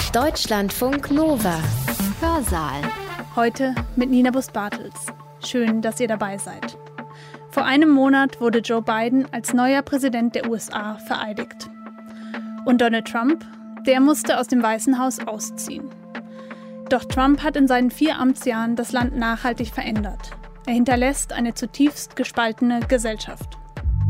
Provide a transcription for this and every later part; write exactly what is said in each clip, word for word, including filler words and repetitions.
Deutschlandfunk Nova. Hörsaal. Heute mit Nina Bust-Bartels. Schön, dass ihr dabei seid. Vor einem Monat wurde Joe Biden als neuer Präsident der U S A vereidigt. Und Donald Trump, der musste aus dem Weißen Haus ausziehen. Doch Trump hat in seinen vier Amtsjahren das Land nachhaltig verändert. Er hinterlässt eine zutiefst gespaltene Gesellschaft.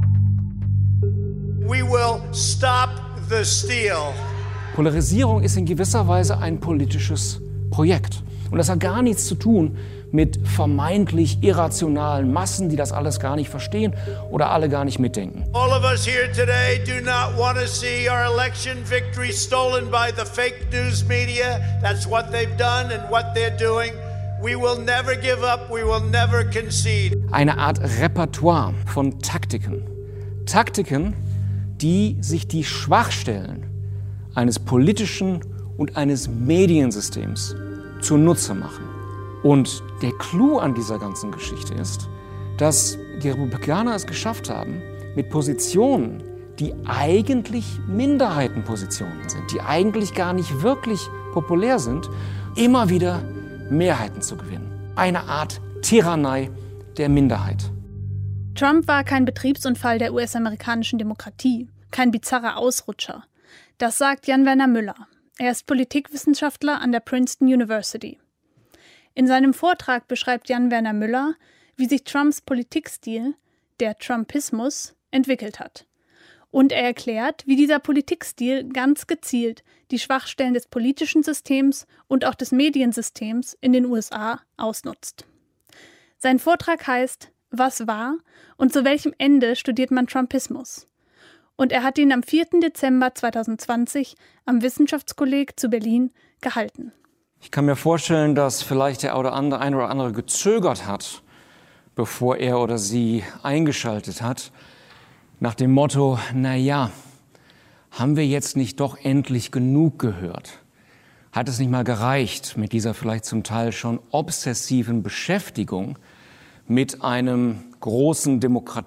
We will stop the steal. Polarisierung ist in gewisser Weise ein politisches Projekt. Und das hat gar nichts zu tun mit vermeintlich irrationalen Massen, die das alles gar nicht verstehen oder alle gar nicht mitdenken. All of us here today do not want to see our election victory stolen by the fake news media. That's what they've done and what they're doing. We will never give up, we will never concede. Eine Art Repertoire von Taktiken. Taktiken, die sich die Schwachstellen eines politischen und eines Mediensystems zunutze machen. Und der Clou an dieser ganzen Geschichte ist, dass die Republikaner es geschafft haben, mit Positionen, die eigentlich Minderheitenpositionen sind, die eigentlich gar nicht wirklich populär sind, immer wieder Mehrheiten zu gewinnen. Eine Art Tyrannei der Minderheit. Trump war kein Betriebsunfall der U S-amerikanischen Demokratie, kein bizarrer Ausrutscher. Das sagt Jan-Werner Müller. Er ist Politikwissenschaftler an der Princeton University. In seinem Vortrag beschreibt Jan-Werner Müller, wie sich Trumps Politikstil, der Trumpismus, entwickelt hat. Und er erklärt, wie dieser Politikstil ganz gezielt die Schwachstellen des politischen Systems und auch des Mediensystems in den U S A ausnutzt. Sein Vortrag heißt »Was war und zu welchem Ende studiert man Trumpismus?« Und er hat ihn am vierten Dezember zweitausendzwanzig am Wissenschaftskolleg zu Berlin gehalten. Ich kann mir vorstellen, dass vielleicht der oder andere, ein oder andere gezögert hat, bevor er oder sie eingeschaltet hat, nach dem Motto, na ja, haben wir jetzt nicht doch endlich genug gehört? Hat es nicht mal gereicht mit dieser vielleicht zum Teil schon obsessiven Beschäftigung mit einem großen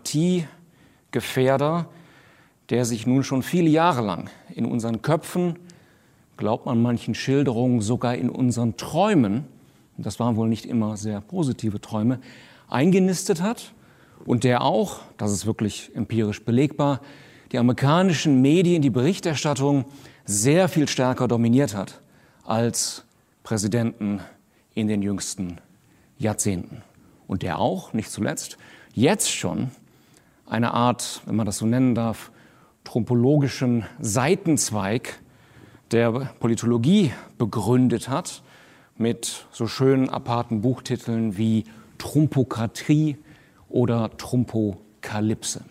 Demokratiegefährder, der sich nun schon viele Jahre lang in unseren Köpfen, glaubt man manchen Schilderungen, sogar in unseren Träumen, und das waren wohl nicht immer sehr positive Träume, eingenistet hat und der auch, das ist wirklich empirisch belegbar, die amerikanischen Medien, die Berichterstattung sehr viel stärker dominiert hat als Präsidenten in den jüngsten Jahrzehnten. Und der auch, nicht zuletzt, jetzt schon eine Art, wenn man das so nennen darf, trumpologischen Seitenzweig der Politologie begründet hat, mit so schönen aparten Buchtiteln wie Trumpokratie oder Trumpokalypse.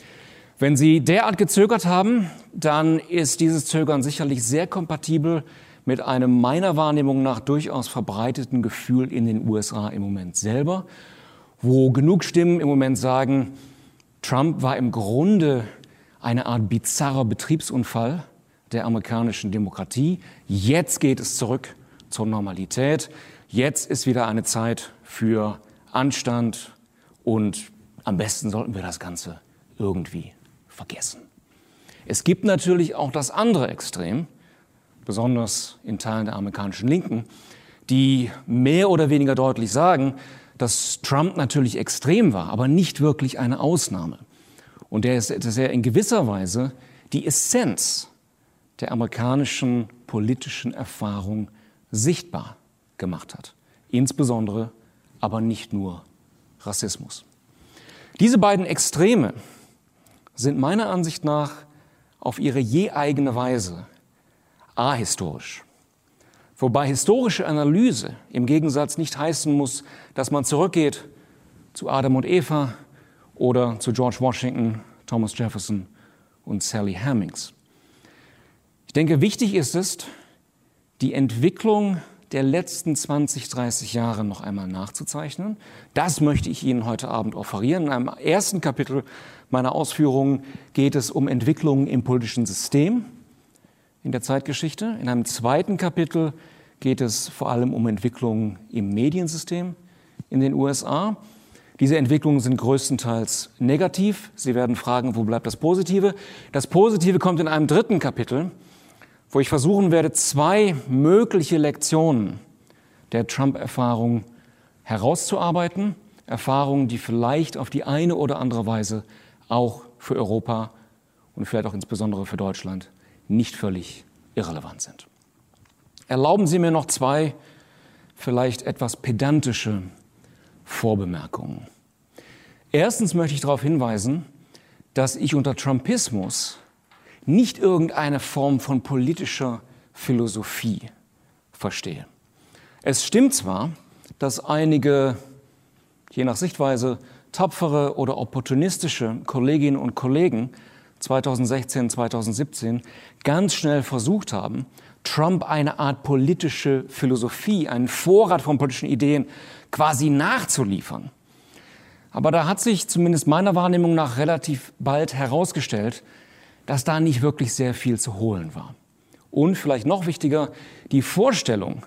Wenn Sie derart gezögert haben, dann ist dieses Zögern sicherlich sehr kompatibel mit einem meiner Wahrnehmung nach durchaus verbreiteten Gefühl in den U S A im Moment selber, wo genug Stimmen im Moment sagen, Trump war im Grunde eine Art bizarrer Betriebsunfall der amerikanischen Demokratie. Jetzt geht es zurück zur Normalität. Jetzt ist wieder eine Zeit für Anstand und am besten sollten wir das Ganze irgendwie vergessen. Es gibt natürlich auch das andere Extrem, besonders in Teilen der amerikanischen Linken, die mehr oder weniger deutlich sagen, dass Trump natürlich extrem war, aber nicht wirklich eine Ausnahme. Und der ist, dass er in gewisser Weise die Essenz der amerikanischen politischen Erfahrung sichtbar gemacht hat. Insbesondere, aber nicht nur Rassismus. Diese beiden Extreme sind meiner Ansicht nach auf ihre je eigene Weise ahistorisch. Wobei historische Analyse im Gegensatz nicht heißen muss, dass man zurückgeht zu Adam und Eva oder zu George Washington, Thomas Jefferson und Sally Hemings. Ich denke, wichtig ist es, die Entwicklung der letzten zwanzig, dreißig Jahre noch einmal nachzuzeichnen. Das möchte ich Ihnen heute Abend offerieren. In einem ersten Kapitel meiner Ausführungen geht es um Entwicklungen im politischen System in der Zeitgeschichte. In einem zweiten Kapitel geht es vor allem um Entwicklungen im Mediensystem in den U S A. Diese Entwicklungen sind größtenteils negativ. Sie werden fragen, wo bleibt das Positive? Das Positive kommt in einem dritten Kapitel, wo ich versuchen werde, zwei mögliche Lektionen der Trump-Erfahrung herauszuarbeiten. Erfahrungen, die vielleicht auf die eine oder andere Weise auch für Europa und vielleicht auch insbesondere für Deutschland nicht völlig irrelevant sind. Erlauben Sie mir noch zwei vielleicht etwas pedantische Vorbemerkungen. Erstens möchte ich darauf hinweisen, dass ich unter Trumpismus nicht irgendeine Form von politischer Philosophie verstehe. Es stimmt zwar, dass einige, je nach Sichtweise, tapfere oder opportunistische Kolleginnen und Kollegen zweitausendsechzehn, zweitausendsiebzehn ganz schnell versucht haben, Trump eine Art politische Philosophie, einen Vorrat von politischen Ideen quasi nachzuliefern. Aber da hat sich zumindest meiner Wahrnehmung nach relativ bald herausgestellt, dass da nicht wirklich sehr viel zu holen war. Und vielleicht noch wichtiger, die Vorstellung,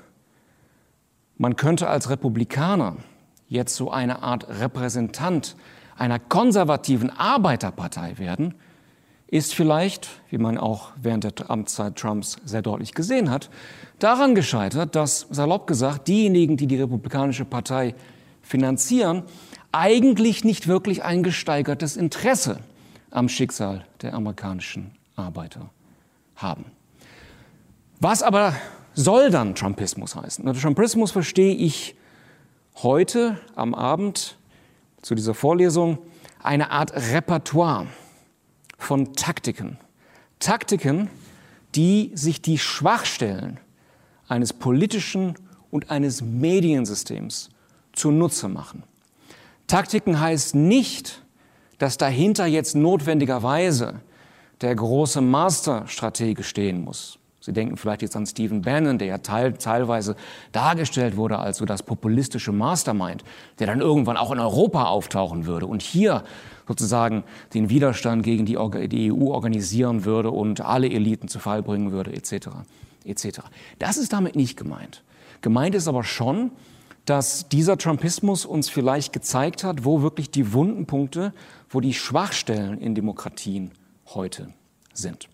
man könnte als Republikaner jetzt so eine Art Repräsentant einer konservativen Arbeiterpartei werden, ist vielleicht, wie man auch während der Amtszeit Trumps sehr deutlich gesehen hat, daran gescheitert, dass, salopp gesagt, diejenigen, die die Republikanische Partei finanzieren, eigentlich nicht wirklich ein gesteigertes Interesse am Schicksal der amerikanischen Arbeiter haben. Was aber soll dann Trumpismus heißen? Unter Trumpismus verstehe ich heute am Abend zu dieser Vorlesung eine Art Repertoire von Taktiken. Taktiken, die sich die Schwachstellen eines politischen und eines Mediensystems zunutze machen. Taktiken heißt nicht, dass dahinter jetzt notwendigerweise der große Masterstratege stehen muss. Sie denken vielleicht jetzt an Stephen Bannon, der ja teil, teilweise dargestellt wurde als so das populistische Mastermind, der dann irgendwann auch in Europa auftauchen würde und hier sozusagen den Widerstand gegen die, die E U organisieren würde und alle Eliten zu Fall bringen würde, et cetera, et cetera. Das ist damit nicht gemeint. Gemeint ist aber schon, dass dieser Trumpismus uns vielleicht gezeigt hat, wo wirklich die wunden Punkte, wo die Schwachstellen in Demokratien heute sind.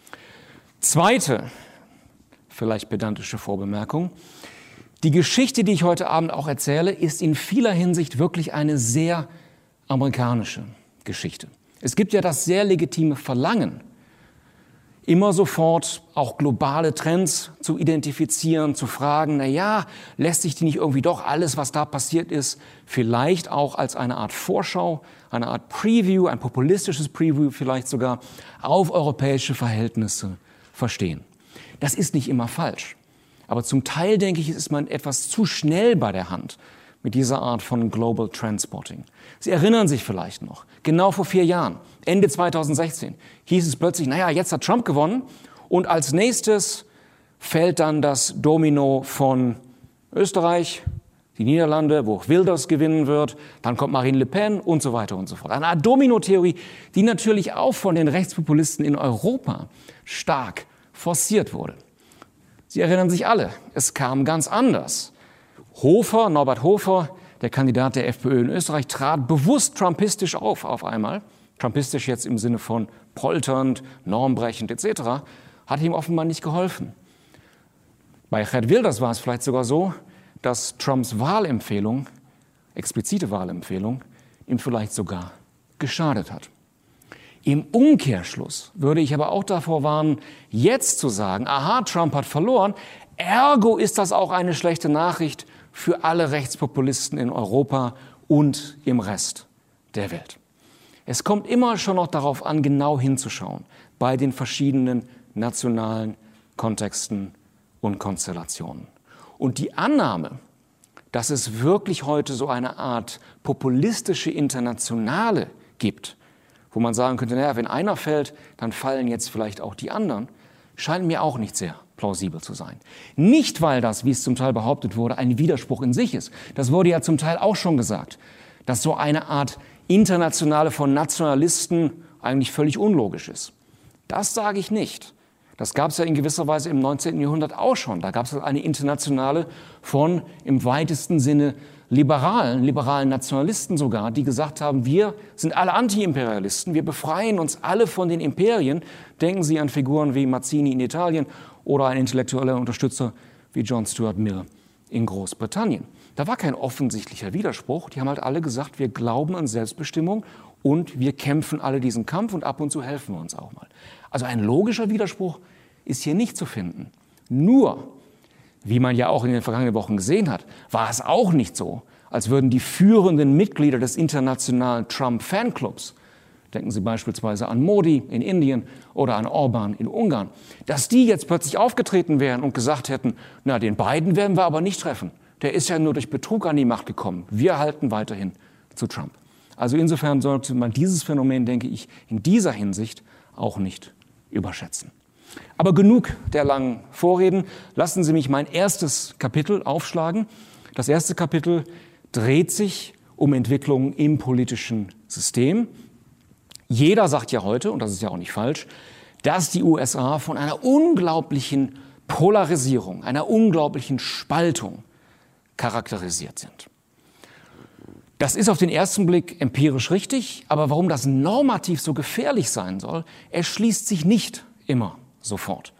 Zweite, vielleicht pedantische Vorbemerkung. Die Geschichte, die ich heute Abend auch erzähle, ist in vieler Hinsicht wirklich eine sehr amerikanische Geschichte. Es gibt ja das sehr legitime Verlangen, immer sofort auch globale Trends zu identifizieren, zu fragen, na ja, lässt sich die nicht irgendwie doch alles, was da passiert ist, vielleicht auch als eine Art Vorschau, eine Art Preview, ein populistisches Preview vielleicht sogar auf europäische Verhältnisse verstehen. Das ist nicht immer falsch. Aber zum Teil, denke ich, ist man etwas zu schnell bei der Hand mit dieser Art von Global Trendspotting. Sie erinnern sich vielleicht noch, genau vor vier Jahren, Ende zweitausendsechzehn, hieß es plötzlich, naja, jetzt hat Trump gewonnen und als nächstes fällt dann das Domino von Österreich, die Niederlande, wo Wilders gewinnen wird, dann kommt Marine Le Pen und so weiter und so fort. Eine Art Domino-Theorie, die natürlich auch von den Rechtspopulisten in Europa stark forciert wurde. Sie erinnern sich alle, es kam ganz anders. Hofer, Norbert Hofer, der Kandidat der FPÖ in Österreich, trat bewusst trumpistisch auf, auf einmal. Trumpistisch jetzt im Sinne von polternd, normbrechend et cetera, hat ihm offenbar nicht geholfen. Bei Geert Wilders war es vielleicht sogar so, dass Trumps Wahlempfehlung, explizite Wahlempfehlung, ihm vielleicht sogar geschadet hat. Im Umkehrschluss würde ich aber auch davor warnen, jetzt zu sagen, aha, Trump hat verloren, ergo ist das auch eine schlechte Nachricht für alle Rechtspopulisten in Europa und im Rest der Welt. Es kommt immer schon noch darauf an, genau hinzuschauen bei den verschiedenen nationalen Kontexten und Konstellationen. Und die Annahme, dass es wirklich heute so eine Art populistische Internationale gibt, wo man sagen könnte, naja, wenn einer fällt, dann fallen jetzt vielleicht auch die anderen, scheint mir auch nicht sehr plausibel zu sein. Nicht, weil das, wie es zum Teil behauptet wurde, ein Widerspruch in sich ist. Das wurde ja zum Teil auch schon gesagt, dass so eine Art Internationale von Nationalisten eigentlich völlig unlogisch ist. Das sage ich nicht. Das gab es ja in gewisser Weise im neunzehnten Jahrhundert auch schon. Da gab es eine Internationale von im weitesten Sinne Liberalen, liberalen Nationalisten sogar, die gesagt haben, wir sind alle Anti-Imperialisten, wir befreien uns alle von den Imperien. Denken Sie an Figuren wie Mazzini in Italien oder ein intellektueller Unterstützer wie John Stuart Mill in Großbritannien. Da war kein offensichtlicher Widerspruch. Die haben halt alle gesagt, wir glauben an Selbstbestimmung und wir kämpfen alle diesen Kampf und ab und zu helfen wir uns auch mal. Also ein logischer Widerspruch ist hier nicht zu finden. Nur, wie man ja auch in den vergangenen Wochen gesehen hat, war es auch nicht so, als würden die führenden Mitglieder des internationalen Trump-Fanclubs, denken Sie beispielsweise an Modi in Indien oder an Orban in Ungarn, dass die jetzt plötzlich aufgetreten wären und gesagt hätten, na, den Biden werden wir aber nicht treffen. Der ist ja nur durch Betrug an die Macht gekommen. Wir halten weiterhin zu Trump. Also insofern sollte man dieses Phänomen, denke ich, in dieser Hinsicht auch nicht überschätzen. Aber genug der langen Vorreden. Lassen Sie mich mein erstes Kapitel aufschlagen. Das erste Kapitel dreht sich um Entwicklungen im politischen System. Jeder sagt ja heute, und das ist ja auch nicht falsch, dass die U S A von einer unglaublichen Polarisierung, einer unglaublichen Spaltung charakterisiert sind. Das ist auf den ersten Blick empirisch richtig, aber warum das normativ so gefährlich sein soll, erschließt sich nicht immer sofort.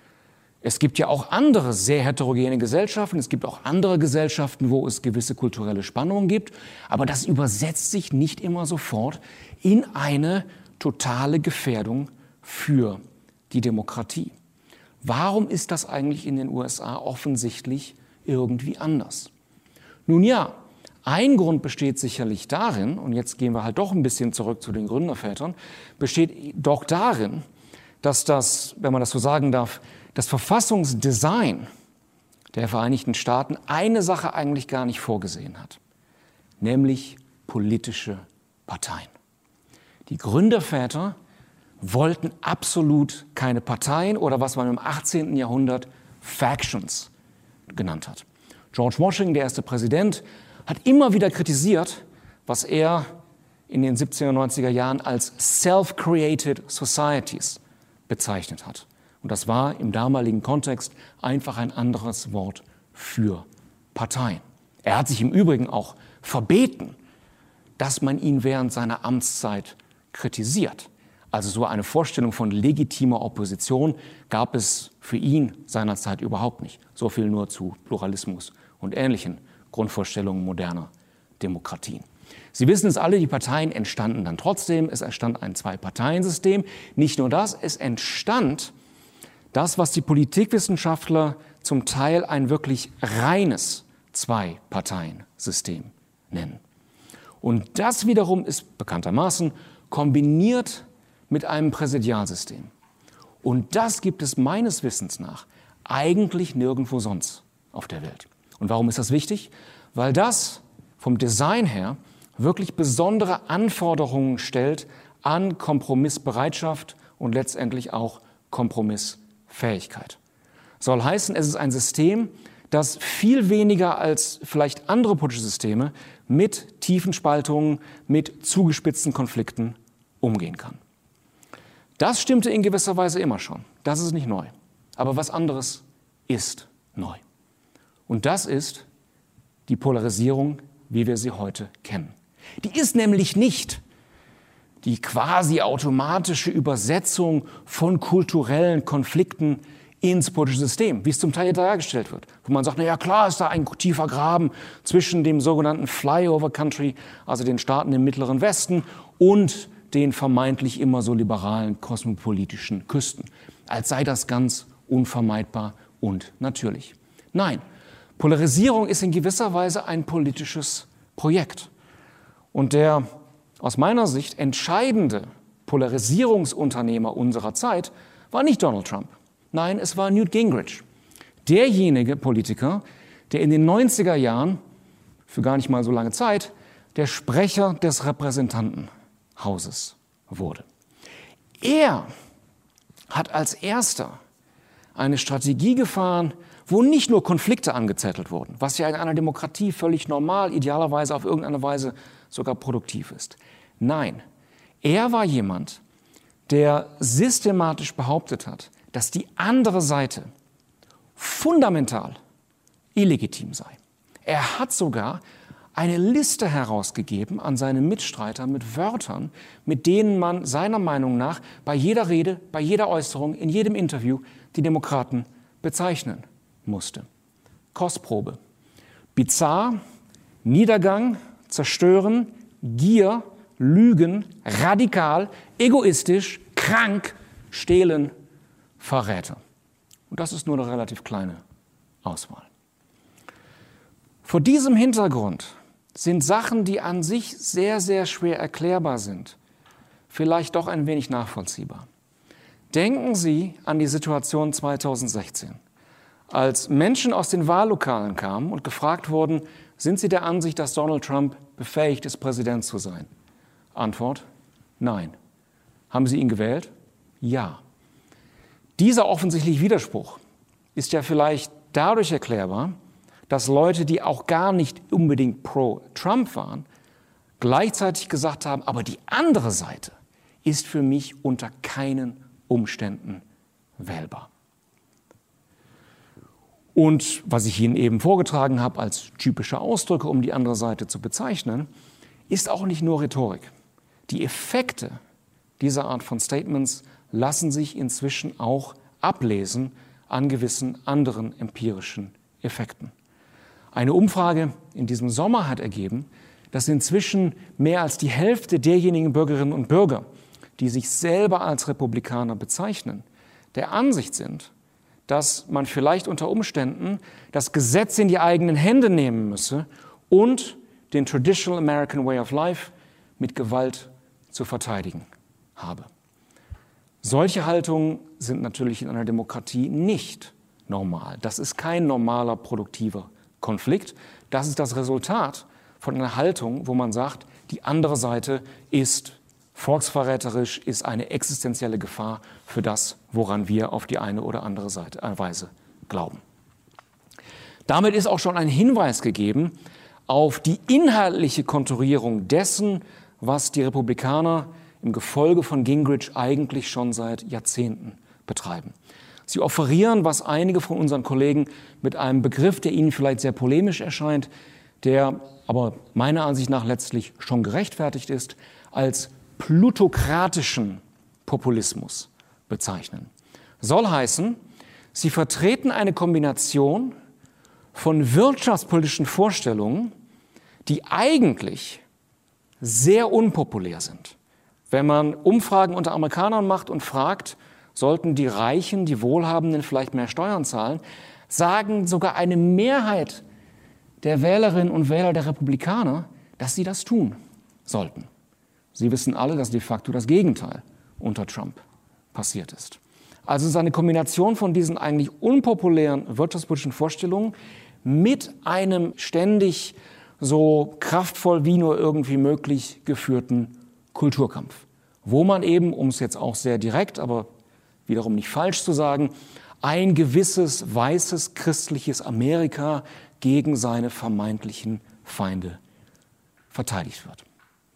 Es gibt ja auch andere sehr heterogene Gesellschaften, es gibt auch andere Gesellschaften, wo es gewisse kulturelle Spannungen gibt, aber das übersetzt sich nicht immer sofort in eine totale Gefährdung für die Demokratie. Warum ist das eigentlich in den U S A offensichtlich irgendwie anders? Nun ja, ein Grund besteht sicherlich darin, und jetzt gehen wir halt doch ein bisschen zurück zu den Gründervätern, besteht doch darin, dass das, wenn man das so sagen darf, das Verfassungsdesign der Vereinigten Staaten eine Sache eigentlich gar nicht vorgesehen hat, nämlich politische Parteien. Die Gründerväter wollten absolut keine Parteien oder was man im achtzehnten Jahrhundert Factions genannt hat. George Washington, der erste Präsident, hat immer wieder kritisiert, was er in den siebziger und neunziger Jahren als self-created societies bezeichnet hat. Und das war im damaligen Kontext einfach ein anderes Wort für Parteien. Er hat sich im Übrigen auch verbeten, dass man ihn während seiner Amtszeit kritisiert. Also so eine Vorstellung von legitimer Opposition gab es für ihn seinerzeit überhaupt nicht. So viel nur zu Pluralismus und ähnlichen Grundvorstellungen moderner Demokratien. Sie wissen es alle, die Parteien entstanden dann trotzdem. Es entstand ein Zwei-Parteien-System. Nicht nur das, es entstand das, was die Politikwissenschaftler zum Teil ein wirklich reines Zwei-Parteien-System nennen. Und das wiederum ist bekanntermaßen kombiniert mit einem Präsidialsystem. Und das gibt es meines Wissens nach eigentlich nirgendwo sonst auf der Welt. Und warum ist das wichtig? Weil das vom Design her wirklich besondere Anforderungen stellt an Kompromissbereitschaft und letztendlich auch Kompromissfähigkeit. Soll heißen, es ist ein System, das viel weniger als vielleicht andere politische Systeme mit tiefen Spaltungen, mit zugespitzten Konflikten umgehen kann. Das stimmte in gewisser Weise immer schon. Das ist nicht neu. Aber was anderes ist neu. Und das ist die Polarisierung, wie wir sie heute kennen. Die ist nämlich nicht die quasi automatische Übersetzung von kulturellen Konflikten ins politische System, wie es zum Teil dargestellt wird. Wo man sagt, na ja, klar ist da ein tiefer Graben zwischen dem sogenannten Flyover Country, also den Staaten im Mittleren Westen, und den vermeintlich immer so liberalen kosmopolitischen Küsten. Als sei das ganz unvermeidbar und natürlich. Nein, Polarisierung ist in gewisser Weise ein politisches Projekt. Und der aus meiner Sicht entscheidende Polarisierungsunternehmer unserer Zeit war nicht Donald Trump. Nein, es war Newt Gingrich. Derjenige Politiker, der in den neunziger Jahren, für gar nicht mal so lange Zeit, der Sprecher des Repräsentantenhauses wurde. Er hat als erster eine Strategie gefahren, wo nicht nur Konflikte angezettelt wurden, was ja in einer Demokratie völlig normal, idealerweise auf irgendeine Weise sogar produktiv ist. Nein, er war jemand, der systematisch behauptet hat, dass die andere Seite fundamental illegitim sei. Er hat sogar eine Liste herausgegeben an seine Mitstreiter mit Wörtern, mit denen man seiner Meinung nach bei jeder Rede, bei jeder Äußerung, in jedem Interview die Demokraten bezeichnen musste. Kostprobe. Bizarr, Niedergang, Zerstören, Gier, Lügen, radikal, egoistisch, krank, stehlen, Verräter. Und das ist nur eine relativ kleine Auswahl. Vor diesem Hintergrund sind Sachen, die an sich sehr, sehr schwer erklärbar sind, vielleicht doch ein wenig nachvollziehbar. Denken Sie an die Situation zweitausendsechzehn, als Menschen aus den Wahllokalen kamen und gefragt wurden, sind Sie der Ansicht, dass Donald Trump befähigt ist, Präsident zu sein? Antwort: Nein. Haben Sie ihn gewählt? Ja. Dieser offensichtliche Widerspruch ist ja vielleicht dadurch erklärbar, dass Leute, die auch gar nicht unbedingt pro Trump waren, gleichzeitig gesagt haben, aber die andere Seite ist für mich unter keinen Umständen wählbar. Und was ich Ihnen eben vorgetragen habe als typische Ausdrücke, um die andere Seite zu bezeichnen, ist auch nicht nur Rhetorik. Die Effekte dieser Art von Statements lassen sich inzwischen auch ablesen an gewissen anderen empirischen Effekten. Eine Umfrage in diesem Sommer hat ergeben, dass inzwischen mehr als die Hälfte derjenigen Bürgerinnen und Bürger, die sich selber als Republikaner bezeichnen, der Ansicht sind, dass man vielleicht unter Umständen das Gesetz in die eigenen Hände nehmen müsse und den Traditional American Way of Life mit Gewalt zu verteidigen habe. Solche Haltungen sind natürlich in einer Demokratie nicht normal. Das ist kein normaler, produktiver Konflikt. Das ist das Resultat von einer Haltung, wo man sagt, die andere Seite ist volksverräterisch, ist eine existenzielle Gefahr für das, woran wir auf die eine oder andere Seite, äh, Weise glauben. Damit ist auch schon ein Hinweis gegeben auf die inhaltliche Konturierung dessen, was die Republikaner im Gefolge von Gingrich eigentlich schon seit Jahrzehnten betreiben. Sie offerieren, was einige von unseren Kollegen mit einem Begriff, der ihnen vielleicht sehr polemisch erscheint, der aber meiner Ansicht nach letztlich schon gerechtfertigt ist, als plutokratischen Populismus bezeichnen. Soll heißen, sie vertreten eine Kombination von wirtschaftspolitischen Vorstellungen, die eigentlich sehr unpopulär sind. Wenn man Umfragen unter Amerikanern macht und fragt, sollten die Reichen, die Wohlhabenden vielleicht mehr Steuern zahlen, sagen sogar eine Mehrheit der Wählerinnen und Wähler der Republikaner, dass sie das tun sollten. Sie wissen alle, dass de facto das Gegenteil unter Trump passiert ist. Also es ist eine Kombination von diesen eigentlich unpopulären wirtschaftspolitischen Vorstellungen mit einem ständig so kraftvoll wie nur irgendwie möglich geführten Kulturkampf, wo man eben, um es jetzt auch sehr direkt, aber wiederum nicht falsch zu sagen, ein gewisses weißes christliches Amerika gegen seine vermeintlichen Feinde verteidigt wird.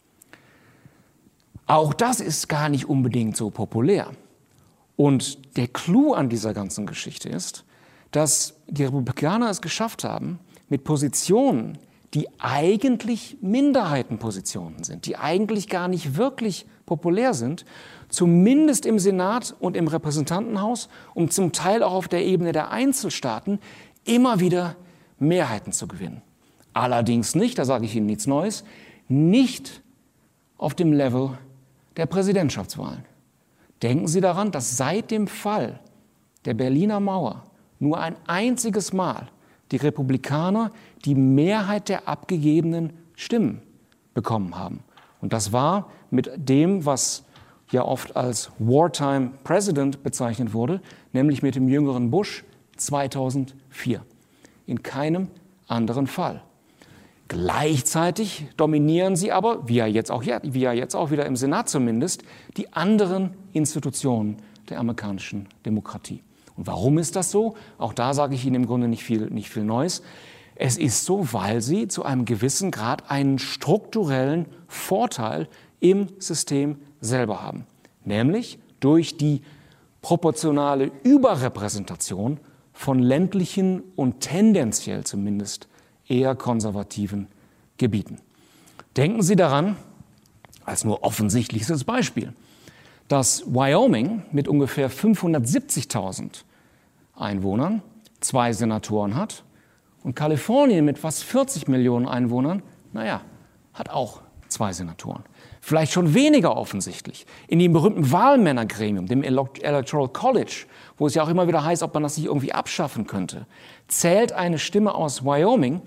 Auch das ist gar nicht unbedingt so populär. Und der Clou an dieser ganzen Geschichte ist, dass die Republikaner es geschafft haben, mit Positionen, die eigentlich Minderheitenpositionen sind, die eigentlich gar nicht wirklich populär sind, zumindest im Senat und im Repräsentantenhaus und zum Teil auch auf der Ebene der Einzelstaaten, immer wieder Mehrheiten zu gewinnen. Allerdings nicht, da sage ich Ihnen nichts Neues, nicht auf dem Level der Präsidentschaftswahlen. Denken Sie daran, dass seit dem Fall der Berliner Mauer nur ein einziges Mal die Republikaner die Mehrheit der abgegebenen Stimmen bekommen haben. Und das war mit dem, was ja oft als Wartime President bezeichnet wurde, nämlich mit dem jüngeren Bush zweitausendvier. In keinem anderen Fall. Gleichzeitig dominieren sie aber, wie ja jetzt auch, wie ja jetzt auch wieder im Senat zumindest, die anderen Institutionen der amerikanischen Demokratie. Und warum ist das so? Auch da sage ich Ihnen im Grunde nicht viel, nicht viel Neues. Es ist so, weil sie zu einem gewissen Grad einen strukturellen Vorteil im System selber haben. Nämlich durch die proportionale Überrepräsentation von ländlichen und tendenziell zumindest eher konservativen Gebieten. Denken Sie daran, als nur offensichtlichstes Beispiel, dass Wyoming mit ungefähr fünfhundertsiebzigtausend Einwohnern zwei Senatoren hat und Kalifornien mit fast vierzig Millionen Einwohnern, naja, hat auch zwei Senatoren. Vielleicht schon weniger offensichtlich. In dem berühmten Wahlmännergremium, dem Electoral College, wo es ja auch immer wieder heißt, ob man das nicht irgendwie abschaffen könnte, zählt eine Stimme aus Wyoming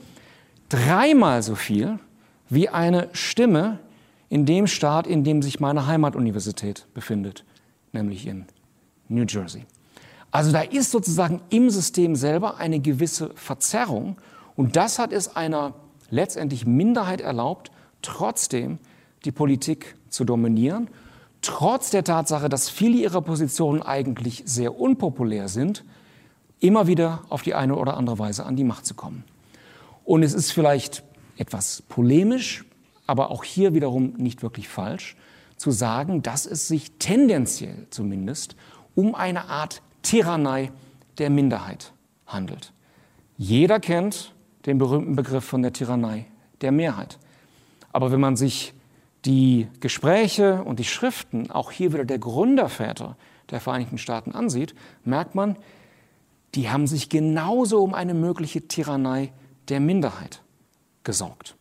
dreimal so viel wie eine Stimme in dem Staat, in dem sich meine Heimatuniversität befindet, nämlich in New Jersey. Also da ist sozusagen im System selber eine gewisse Verzerrung und das hat es einer letztendlich Minderheit erlaubt, trotzdem die Politik zu dominieren, trotz der Tatsache, dass viele ihrer Positionen eigentlich sehr unpopulär sind, immer wieder auf die eine oder andere Weise an die Macht zu kommen. Und es ist vielleicht etwas polemisch, aber auch hier wiederum nicht wirklich falsch, zu sagen, dass es sich tendenziell zumindest um eine Art Tyrannei der Minderheit handelt. Jeder kennt den berühmten Begriff von der Tyrannei der Mehrheit. Aber wenn man sich die Gespräche und die Schriften, auch hier wieder der Gründerväter der Vereinigten Staaten ansieht, merkt man, die haben sich genauso um eine mögliche Tyrannei der Minderheit gesorgt.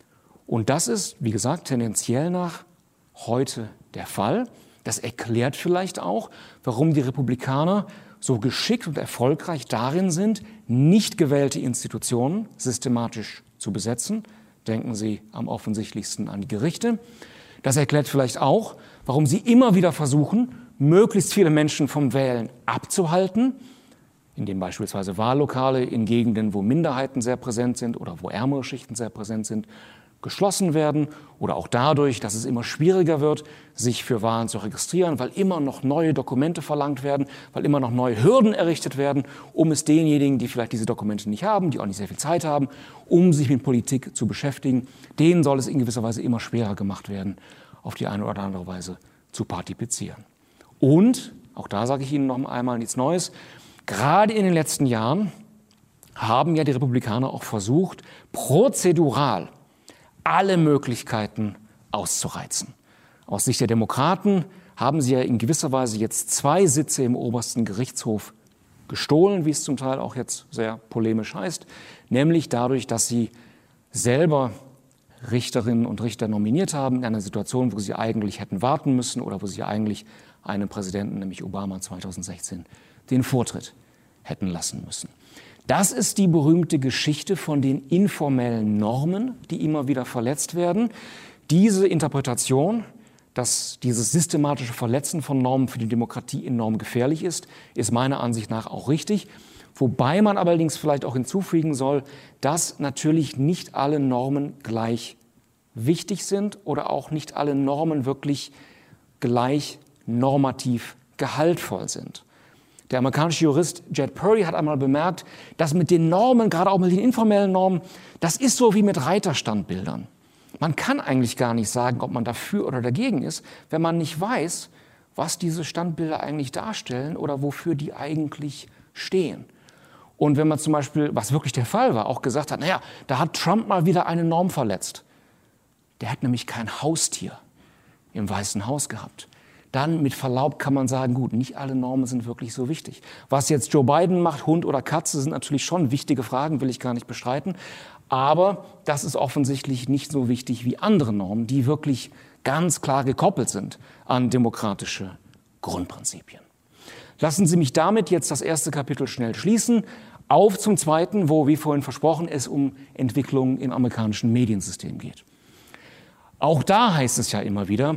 Und das ist, wie gesagt, tendenziell nach heute der Fall. Das erklärt vielleicht auch, warum die Republikaner so geschickt und erfolgreich darin sind, nicht gewählte Institutionen systematisch zu besetzen. Denken Sie am offensichtlichsten an die Gerichte. Das erklärt vielleicht auch, warum sie immer wieder versuchen, möglichst viele Menschen vom Wählen abzuhalten, indem beispielsweise Wahllokale in Gegenden, wo Minderheiten sehr präsent sind oder wo ärmere Schichten sehr präsent sind, geschlossen werden oder auch dadurch, dass es immer schwieriger wird, sich für Wahlen zu registrieren, weil immer noch neue Dokumente verlangt werden, weil immer noch neue Hürden errichtet werden, um es denjenigen, die vielleicht diese Dokumente nicht haben, die auch nicht sehr viel Zeit haben, um sich mit Politik zu beschäftigen, denen soll es in gewisser Weise immer schwerer gemacht werden, auf die eine oder andere Weise zu partizipieren. Und, auch da sage ich Ihnen noch einmal nichts Neues, gerade in den letzten Jahren haben ja die Republikaner auch versucht, prozedural alle Möglichkeiten auszureizen. Aus Sicht der Demokraten haben sie ja in gewisser Weise jetzt zwei Sitze im obersten Gerichtshof gestohlen, wie es zum Teil auch jetzt sehr polemisch heißt, nämlich dadurch, dass sie selber Richterinnen und Richter nominiert haben in einer Situation, wo sie eigentlich hätten warten müssen oder wo sie eigentlich einem Präsidenten, nämlich Obama zweitausendsechzehn, den Vortritt hätten lassen müssen. Das ist die berühmte Geschichte von den informellen Normen, die immer wieder verletzt werden. Diese Interpretation, dass dieses systematische Verletzen von Normen für die Demokratie enorm gefährlich ist, ist meiner Ansicht nach auch richtig. Wobei man allerdings vielleicht auch hinzufügen soll, dass natürlich nicht alle Normen gleich wichtig sind oder auch nicht alle Normen wirklich gleich normativ gehaltvoll sind. Der amerikanische Jurist Jed Perry hat einmal bemerkt, dass mit den Normen, gerade auch mit den informellen Normen, das ist so wie mit Reiterstandbildern. Man kann eigentlich gar nicht sagen, ob man dafür oder dagegen ist, wenn man nicht weiß, was diese Standbilder eigentlich darstellen oder wofür die eigentlich stehen. Und wenn man zum Beispiel, was wirklich der Fall war, auch gesagt hat, naja, da hat Trump mal wieder eine Norm verletzt. Der hat nämlich kein Haustier im Weißen Haus gehabt. Dann mit Verlaub kann man sagen, gut, nicht alle Normen sind wirklich so wichtig. Was jetzt Joe Biden macht, Hund oder Katze, sind natürlich schon wichtige Fragen, will ich gar nicht bestreiten. Aber das ist offensichtlich nicht so wichtig wie andere Normen, die wirklich ganz klar gekoppelt sind an demokratische Grundprinzipien. Lassen Sie mich damit jetzt das erste Kapitel schnell schließen. Auf zum zweiten, wo, wie vorhin versprochen, es um Entwicklungen im amerikanischen Mediensystem geht. Auch da heißt es ja immer wieder,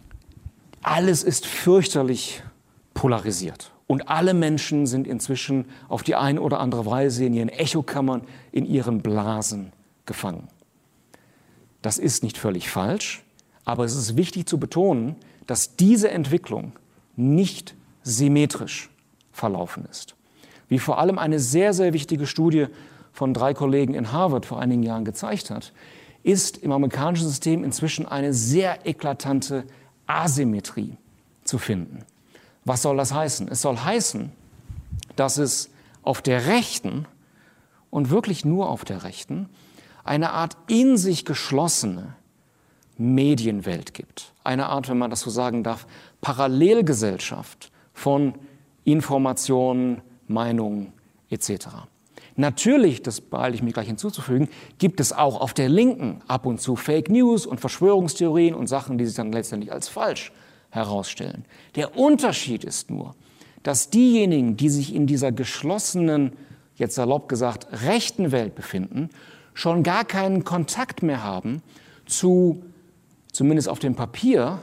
alles ist fürchterlich polarisiert. Und alle Menschen sind inzwischen auf die eine oder andere Weise in ihren Echokammern, in ihren Blasen gefangen. Das ist nicht völlig falsch, aber es ist wichtig zu betonen, dass diese Entwicklung nicht symmetrisch verlaufen ist. Wie vor allem eine sehr, sehr wichtige Studie von drei Kollegen in Harvard vor einigen Jahren gezeigt hat, ist im amerikanischen System inzwischen eine sehr eklatante Asymmetrie zu finden. Was soll das heißen? Es soll heißen, dass es auf der Rechten und wirklich nur auf der Rechten eine Art in sich geschlossene Medienwelt gibt. Eine Art, wenn man das so sagen darf, Parallelgesellschaft von Informationen, Meinungen et cetera. Natürlich, das beeile ich mich gleich hinzuzufügen, gibt es auch auf der Linken ab und zu Fake News und Verschwörungstheorien und Sachen, die sich dann letztendlich als falsch herausstellen. Der Unterschied ist nur, dass diejenigen, die sich in dieser geschlossenen, jetzt salopp gesagt, rechten Welt befinden, schon gar keinen Kontakt mehr haben zu, zumindest auf dem Papier,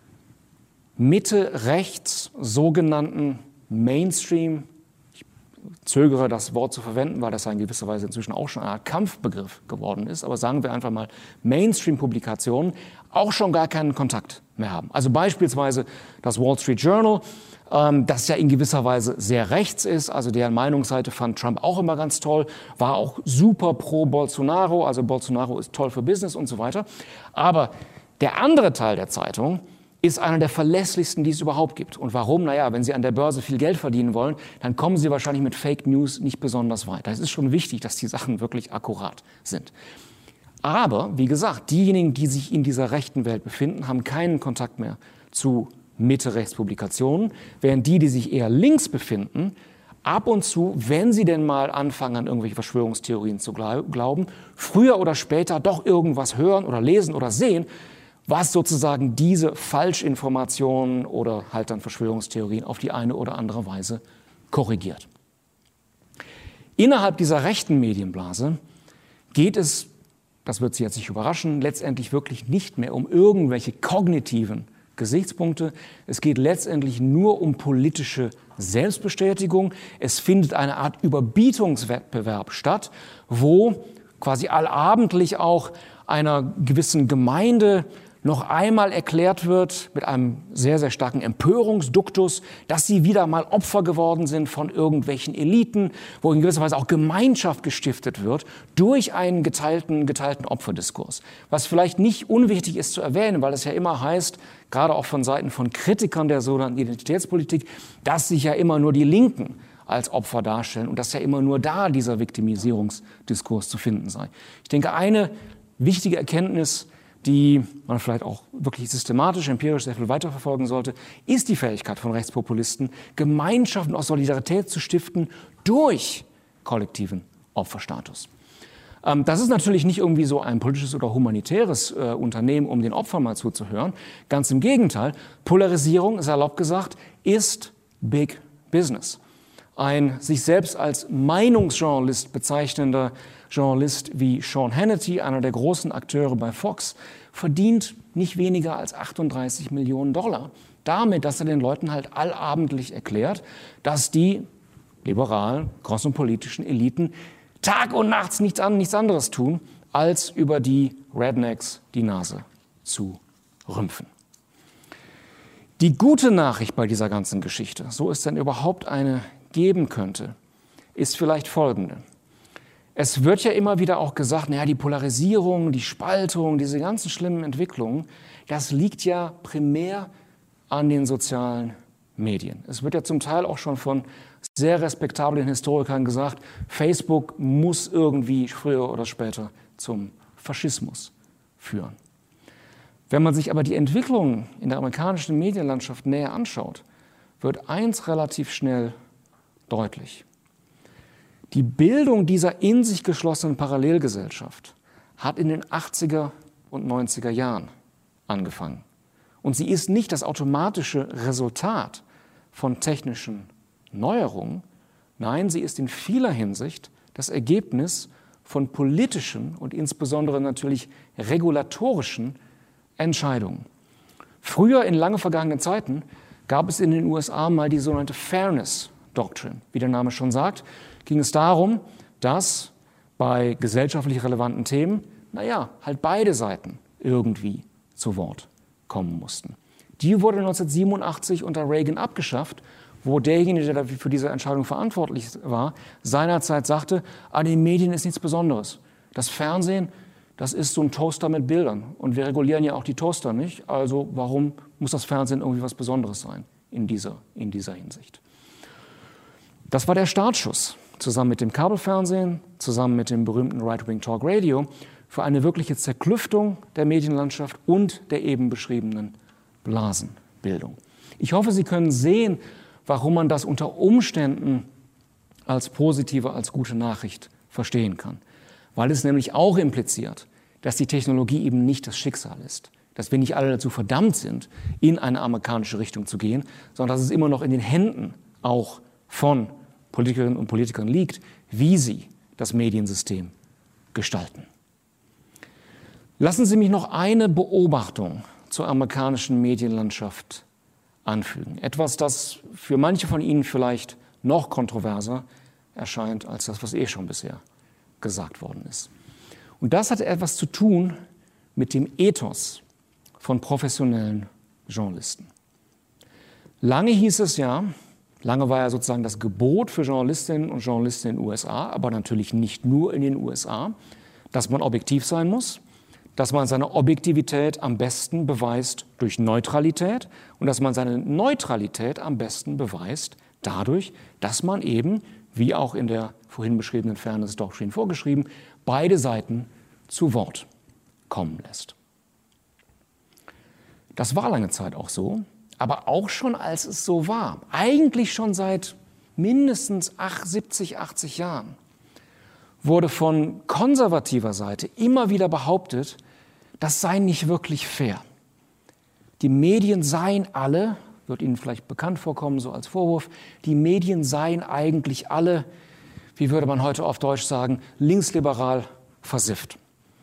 Mitte-rechts sogenannten Mainstream, ich zögere das Wort zu verwenden, weil das in gewisser Weise inzwischen auch schon eine Art Kampfbegriff geworden ist, aber sagen wir einfach mal Mainstream-Publikationen, auch schon gar keinen Kontakt mehr haben. Also beispielsweise das Wall Street Journal, ähm, das ja in gewisser Weise sehr rechts ist, also deren Meinungsseite fand Trump auch immer ganz toll, war auch super pro Bolsonaro, also Bolsonaro ist toll für Business und so weiter. Aber der andere Teil der Zeitung ist einer der verlässlichsten, die es überhaupt gibt. Und warum? Naja, wenn Sie an der Börse viel Geld verdienen wollen, dann kommen Sie wahrscheinlich mit Fake News nicht besonders weit. Es ist schon wichtig, dass die Sachen wirklich akkurat sind. Aber, wie gesagt, diejenigen, die sich in dieser rechten Welt befinden, haben keinen Kontakt mehr zu Mitte-Rechts-Publikationen, während die, die sich eher links befinden, ab und zu, wenn sie denn mal anfangen, an irgendwelche Verschwörungstheorien zu glauben, früher oder später doch irgendwas hören oder lesen oder sehen, was sozusagen diese Falschinformationen oder halt dann Verschwörungstheorien auf die eine oder andere Weise korrigiert. Innerhalb dieser rechten Medienblase geht es, das wird Sie jetzt nicht überraschen, letztendlich wirklich nicht mehr um irgendwelche kognitiven Gesichtspunkte. Es geht letztendlich nur um politische Selbstbestätigung. Es findet eine Art Überbietungswettbewerb statt, wo quasi allabendlich auch einer gewissen Gemeinde noch einmal erklärt wird mit einem sehr, sehr starken Empörungsduktus, dass sie wieder mal Opfer geworden sind von irgendwelchen Eliten, wo in gewisser Weise auch Gemeinschaft gestiftet wird durch einen geteilten, geteilten Opferdiskurs. Was vielleicht nicht unwichtig ist zu erwähnen, weil es ja immer heißt, gerade auch von Seiten von Kritikern der sogenannten Identitätspolitik, dass sich ja immer nur die Linken als Opfer darstellen und dass ja immer nur da dieser Viktimisierungsdiskurs zu finden sei. Ich denke, eine wichtige Erkenntnis, die man vielleicht auch wirklich systematisch, empirisch sehr viel weiterverfolgen sollte, ist die Fähigkeit von Rechtspopulisten, Gemeinschaften aus Solidarität zu stiften durch kollektiven Opferstatus. Ähm, das ist natürlich nicht irgendwie so ein politisches oder humanitäres äh, Unternehmen, um den Opfern mal zuzuhören. Ganz im Gegenteil, Polarisierung, salopp gesagt, ist Big Business. Ein sich selbst als Meinungsjournalist bezeichnender Journalist wie Sean Hannity, einer der großen Akteure bei Fox, verdient nicht weniger als achtunddreißig Millionen Dollar. Damit, dass er den Leuten halt allabendlich erklärt, dass die liberalen, kosmopolitischen Eliten Tag und Nacht nichts, an, nichts anderes tun, als über die Rednecks die Nase zu rümpfen. Die gute Nachricht bei dieser ganzen Geschichte, so es denn überhaupt eine geben könnte, ist vielleicht folgende. Es wird ja immer wieder auch gesagt, naja, die Polarisierung, die Spaltung, diese ganzen schlimmen Entwicklungen, das liegt ja primär an den sozialen Medien. Es wird ja zum Teil auch schon von sehr respektablen Historikern gesagt, Facebook muss irgendwie früher oder später zum Faschismus führen. Wenn man sich aber die Entwicklung in der amerikanischen Medienlandschaft näher anschaut, wird eins relativ schnell deutlich. Die Bildung dieser in sich geschlossenen Parallelgesellschaft hat in den achtziger und neunziger Jahren angefangen. Und sie ist nicht das automatische Resultat von technischen Neuerungen. Nein, sie ist in vieler Hinsicht das Ergebnis von politischen und insbesondere natürlich regulatorischen Entscheidungen. Früher, in lange vergangenen Zeiten, gab es in den U S A mal die sogenannte Fairness Doctrine. Wie der Name schon sagt, ging es darum, dass bei gesellschaftlich relevanten Themen, naja, halt beide Seiten irgendwie zu Wort kommen mussten. Die wurde neunzehnhundertsiebenundachtzig unter Reagan abgeschafft, wo derjenige, der für diese Entscheidung verantwortlich war, seinerzeit sagte, an den Medien ist nichts Besonderes. Das Fernsehen, das ist so ein Toaster mit Bildern. Und wir regulieren ja auch die Toaster nicht. Also warum muss das Fernsehen irgendwie was Besonderes sein in dieser, in dieser Hinsicht? Das war der Startschuss, zusammen mit dem Kabelfernsehen, zusammen mit dem berühmten Right-Wing Talk Radio, für eine wirkliche Zerklüftung der Medienlandschaft und der eben beschriebenen Blasenbildung. Ich hoffe, Sie können sehen, warum man das unter Umständen als positive, als gute Nachricht verstehen kann. Weil es nämlich auch impliziert, dass die Technologie eben nicht das Schicksal ist. Dass wir nicht alle dazu verdammt sind, in eine amerikanische Richtung zu gehen, sondern dass es immer noch in den Händen auch von Politikerinnen und Politikern liegt, wie sie das Mediensystem gestalten. Lassen Sie mich noch eine Beobachtung zur amerikanischen Medienlandschaft anfügen. Etwas, das für manche von Ihnen vielleicht noch kontroverser erscheint als das, was eh schon bisher gesagt worden ist. Und das hat etwas zu tun mit dem Ethos von professionellen Journalisten. Lange hieß es ja, lange war ja sozusagen das Gebot für Journalistinnen und Journalisten in den U S A, aber natürlich nicht nur in den U S A, dass man objektiv sein muss, dass man seine Objektivität am besten beweist durch Neutralität und dass man seine Neutralität am besten beweist dadurch, dass man eben, wie auch in der vorhin beschriebenen Fairness Doctrine vorgeschrieben, beide Seiten zu Wort kommen lässt. Das war lange Zeit auch so, aber auch schon als es so war, eigentlich schon seit mindestens siebzig, achtzig Jahren, wurde von konservativer Seite immer wieder behauptet, das sei nicht wirklich fair. Die Medien seien alle, wird Ihnen vielleicht bekannt vorkommen, so als Vorwurf, die Medien seien eigentlich alle, wie würde man heute auf Deutsch sagen, linksliberal versifft.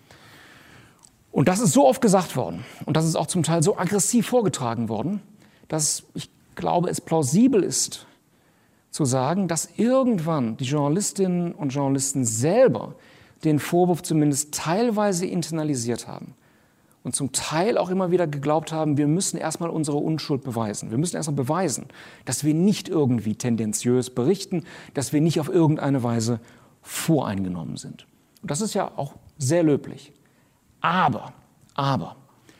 Und das ist so oft gesagt worden und das ist auch zum Teil so aggressiv vorgetragen worden, dass ich glaube, es plausibel ist, zu sagen, dass irgendwann die Journalistinnen und Journalisten selber den Vorwurf zumindest teilweise internalisiert haben und zum Teil auch immer wieder geglaubt haben, wir müssen erstmal unsere Unschuld beweisen. Wir müssen erstmal beweisen, dass wir nicht irgendwie tendenziös berichten, dass wir nicht auf irgendeine Weise voreingenommen sind. Und das ist ja auch sehr löblich. Aber, aber,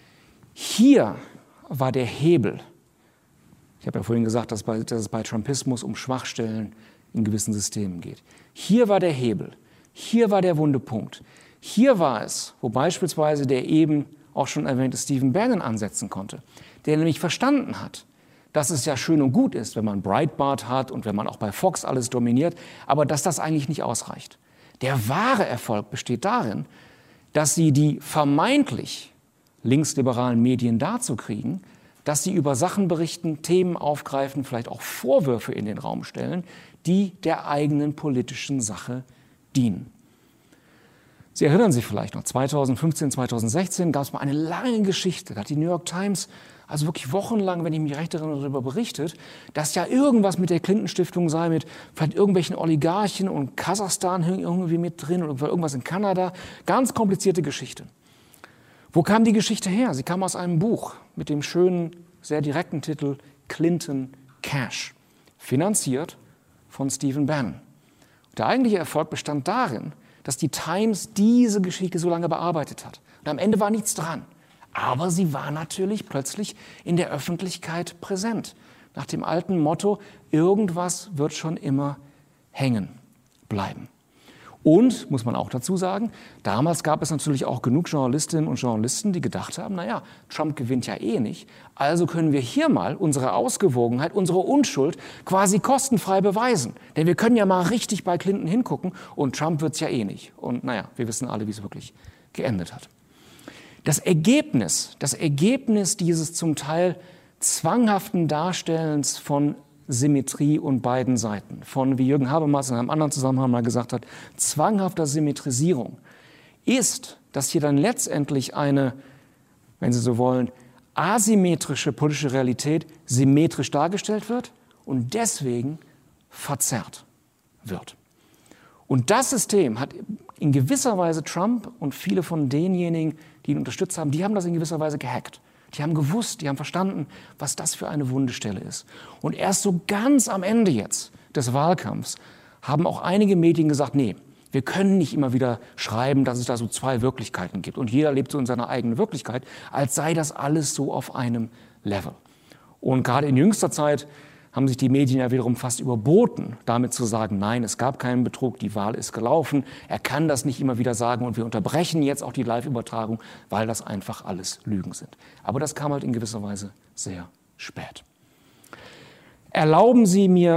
hier war der Hebel. Ich habe ja vorhin gesagt, dass, bei, dass es bei Trumpismus um Schwachstellen in gewissen Systemen geht. Hier war der Hebel, hier war der wunde Punkt. Hier war es, wo beispielsweise der eben auch schon erwähnte Stephen Bannon ansetzen konnte, der nämlich verstanden hat, dass es ja schön und gut ist, wenn man Breitbart hat und wenn man auch bei Fox alles dominiert, aber dass das eigentlich nicht ausreicht. Der wahre Erfolg besteht darin, dass sie die vermeintlich linksliberalen Medien dazu kriegen, dass sie über Sachen berichten, Themen aufgreifen, vielleicht auch Vorwürfe in den Raum stellen, die der eigenen politischen Sache dienen. Sie erinnern sich vielleicht noch, zweitausendfünfzehn, zweitausendsechzehn gab es mal eine lange Geschichte, da hat die New York Times also wirklich wochenlang, wenn ich mich recht erinnere, darüber berichtet, dass ja irgendwas mit der Clinton-Stiftung sei, mit vielleicht irgendwelchen Oligarchen und Kasachstan irgendwie mit drin oder irgendwas in Kanada. Ganz komplizierte Geschichte. Wo kam die Geschichte her? Sie kam aus einem Buch mit dem schönen, sehr direkten Titel Clinton Cash, finanziert von Stephen Bannon. Der eigentliche Erfolg bestand darin, dass die Times diese Geschichte so lange bearbeitet hat. Und am Ende war nichts dran. Aber sie war natürlich plötzlich in der Öffentlichkeit präsent. Nach dem alten Motto, irgendwas wird schon immer hängen bleiben. Und, muss man auch dazu sagen, damals gab es natürlich auch genug Journalistinnen und Journalisten, die gedacht haben, naja, Trump gewinnt ja eh nicht, also können wir hier mal unsere Ausgewogenheit, unsere Unschuld quasi kostenfrei beweisen. Denn wir können ja mal richtig bei Clinton hingucken und Trump wird's ja eh nicht. Und naja, wir wissen alle, wie es wirklich geendet hat. Das Ergebnis, das Ergebnis dieses zum Teil zwanghaften Darstellens von Symmetrie und beiden Seiten, von, wie Jürgen Habermas in einem anderen Zusammenhang mal gesagt hat, zwanghafter Symmetrisierung, ist, dass hier dann letztendlich eine, wenn Sie so wollen, asymmetrische politische Realität symmetrisch dargestellt wird und deswegen verzerrt wird. Und das System hat in gewisser Weise Trump und viele von denjenigen, die ihn unterstützt haben, die haben das in gewisser Weise gehackt. Die haben gewusst, die haben verstanden, was das für eine wunde Stelle ist. Und erst so ganz am Ende jetzt des Wahlkampfs haben auch einige Medien gesagt, nee, wir können nicht immer wieder schreiben, dass es da so zwei Wirklichkeiten gibt. Und jeder lebt so in seiner eigenen Wirklichkeit, als sei das alles so auf einem Level. Und gerade in jüngster Zeit haben sich die Medien ja wiederum fast überboten, damit zu sagen, nein, es gab keinen Betrug, die Wahl ist gelaufen. Er kann das nicht immer wieder sagen und wir unterbrechen jetzt auch die Live-Übertragung, weil das einfach alles Lügen sind. Aber das kam halt in gewisser Weise sehr spät. Erlauben Sie mir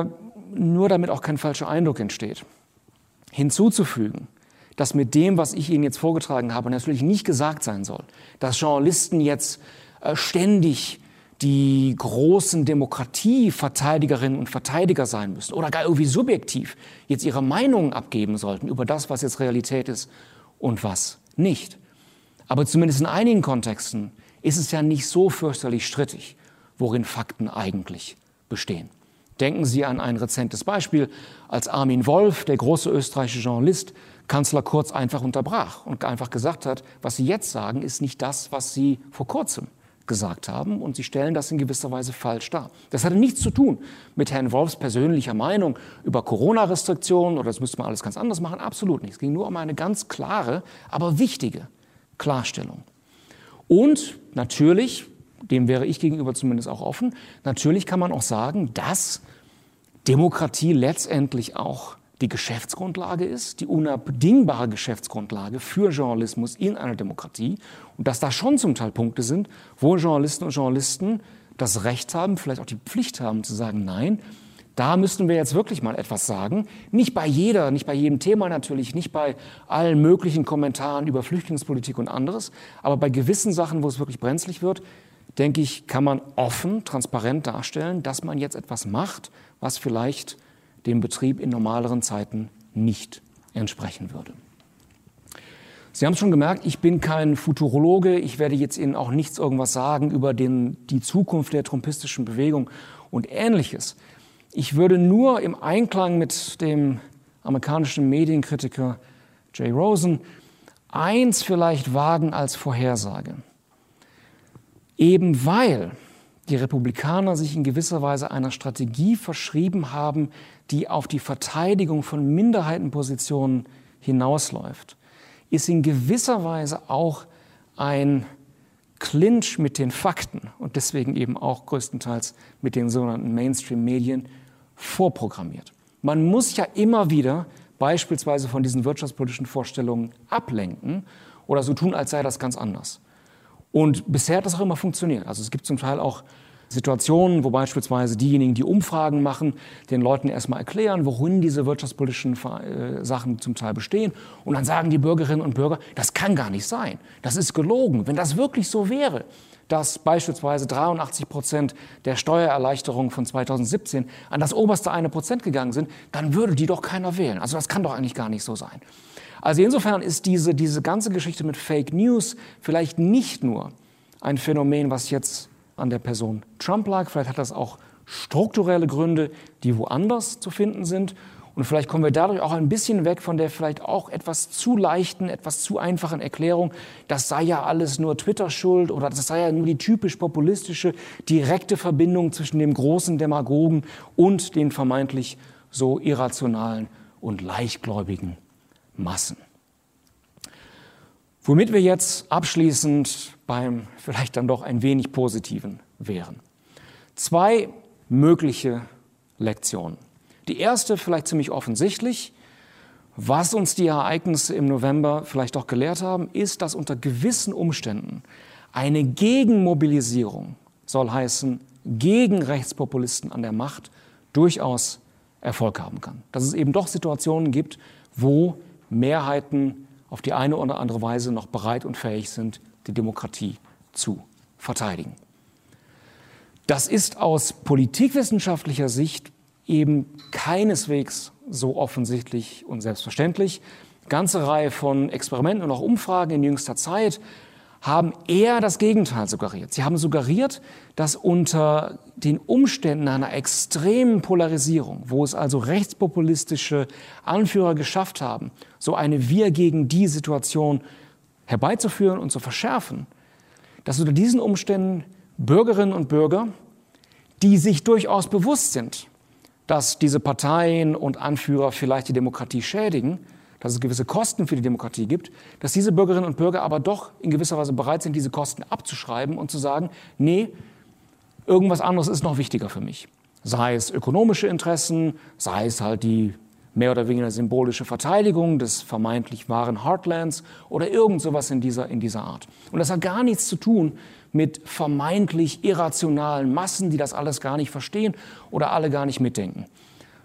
nur damit auch kein falscher Eindruck entsteht, hinzuzufügen, dass mit dem, was ich Ihnen jetzt vorgetragen habe, natürlich nicht gesagt sein soll, dass Journalisten jetzt äh, ständig die großen Demokratieverteidigerinnen und Verteidiger sein müssen oder gar irgendwie subjektiv jetzt ihre Meinungen abgeben sollten über das, was jetzt Realität ist und was nicht. Aber zumindest in einigen Kontexten ist es ja nicht so fürchterlich strittig, worin Fakten eigentlich bestehen. Denken Sie an ein rezentes Beispiel, als Armin Wolf, der große österreichische Journalist, Kanzler Kurz einfach unterbrach und einfach gesagt hat, was Sie jetzt sagen, ist nicht das, was Sie vor kurzem gesagt haben, und Sie stellen das in gewisser Weise falsch dar. Das hatte nichts zu tun mit Herrn Wolfs persönlicher Meinung über Corona-Restriktionen oder das müsste man alles ganz anders machen, absolut nicht. Es ging nur um eine ganz klare, aber wichtige Klarstellung. Und natürlich, dem wäre ich gegenüber zumindest auch offen, natürlich kann man auch sagen, dass Demokratie letztendlich auch die Geschäftsgrundlage ist, die unabdingbare Geschäftsgrundlage für Journalismus in einer Demokratie und dass da schon zum Teil Punkte sind, wo Journalisten und Journalisten das Recht haben, vielleicht auch die Pflicht haben zu sagen, nein, da müssten wir jetzt wirklich mal etwas sagen. Nicht bei jeder, nicht bei jedem Thema natürlich, nicht bei allen möglichen Kommentaren über Flüchtlingspolitik und anderes, aber bei gewissen Sachen, wo es wirklich brenzlig wird, denke ich, kann man offen, transparent darstellen, dass man jetzt etwas macht, was vielleicht dem Betrieb in normaleren Zeiten nicht entsprechen würde. Sie haben es schon gemerkt, ich bin kein Futurologe. Ich werde jetzt Ihnen auch nichts irgendwas sagen über den, die Zukunft der trumpistischen Bewegung und Ähnliches. Ich würde nur im Einklang mit dem amerikanischen Medienkritiker Jay Rosen eins vielleicht wagen als Vorhersage. Eben weil die Republikaner sich in gewisser Weise einer Strategie verschrieben haben, die auf die Verteidigung von Minderheitenpositionen hinausläuft, ist in gewisser Weise auch ein Clinch mit den Fakten und deswegen eben auch größtenteils mit den sogenannten Mainstream-Medien vorprogrammiert. Man muss ja immer wieder beispielsweise von diesen wirtschaftspolitischen Vorstellungen ablenken oder so tun, als sei das ganz anders. Und bisher hat das auch immer funktioniert. Also es gibt zum Teil auch Situationen, wo beispielsweise diejenigen, die Umfragen machen, den Leuten erstmal erklären, worin diese wirtschaftspolitischen äh, Sachen zum Teil bestehen. Und dann sagen die Bürgerinnen und Bürger, das kann gar nicht sein. Das ist gelogen. Wenn das wirklich so wäre, dass beispielsweise dreiundachtzig Prozent der Steuererleichterungen von zweitausendsiebzehn an das oberste eine Prozent gegangen sind, dann würde die doch keiner wählen. Also das kann doch eigentlich gar nicht so sein. Also insofern ist diese, diese ganze Geschichte mit Fake News vielleicht nicht nur ein Phänomen, was jetzt an der Person Trump lag. Vielleicht hat das auch strukturelle Gründe, die woanders zu finden sind. Und vielleicht kommen wir dadurch auch ein bisschen weg von der vielleicht auch etwas zu leichten, etwas zu einfachen Erklärung, das sei ja alles nur Twitter-Schuld oder das sei ja nur die typisch populistische, direkte Verbindung zwischen dem großen Demagogen und den vermeintlich so irrationalen und leichtgläubigen Massen. Womit wir jetzt abschließend beim vielleicht dann doch ein wenig Positiven wären. Zwei mögliche Lektionen. Die erste vielleicht ziemlich offensichtlich. Was uns die Ereignisse im November vielleicht doch gelehrt haben, ist, dass unter gewissen Umständen eine Gegenmobilisierung, soll heißen gegen Rechtspopulisten an der Macht, durchaus Erfolg haben kann. Dass es eben doch Situationen gibt, wo Mehrheiten auf die eine oder andere Weise noch bereit und fähig sind, die Demokratie zu verteidigen. Das ist aus politikwissenschaftlicher Sicht eben keineswegs so offensichtlich und selbstverständlich. Eine ganze Reihe von Experimenten und auch Umfragen in jüngster Zeit haben eher das Gegenteil suggeriert. Sie haben suggeriert, dass unter den Umständen einer extremen Polarisierung, wo es also rechtspopulistische Anführer geschafft haben, so eine Wir gegen die Situation herbeizuführen und zu verschärfen, dass unter diesen Umständen Bürgerinnen und Bürger, die sich durchaus bewusst sind, dass diese Parteien und Anführer vielleicht die Demokratie schädigen, dass es gewisse Kosten für die Demokratie gibt, dass diese Bürgerinnen und Bürger aber doch in gewisser Weise bereit sind, diese Kosten abzuschreiben und zu sagen, nee, irgendwas anderes ist noch wichtiger für mich. Sei es ökonomische Interessen, sei es halt die mehr oder weniger symbolische Verteidigung des vermeintlich wahren Heartlands oder irgend sowas in dieser, in dieser Art. Und das hat gar nichts zu tun mit vermeintlich irrationalen Massen, die das alles gar nicht verstehen oder alle gar nicht mitdenken.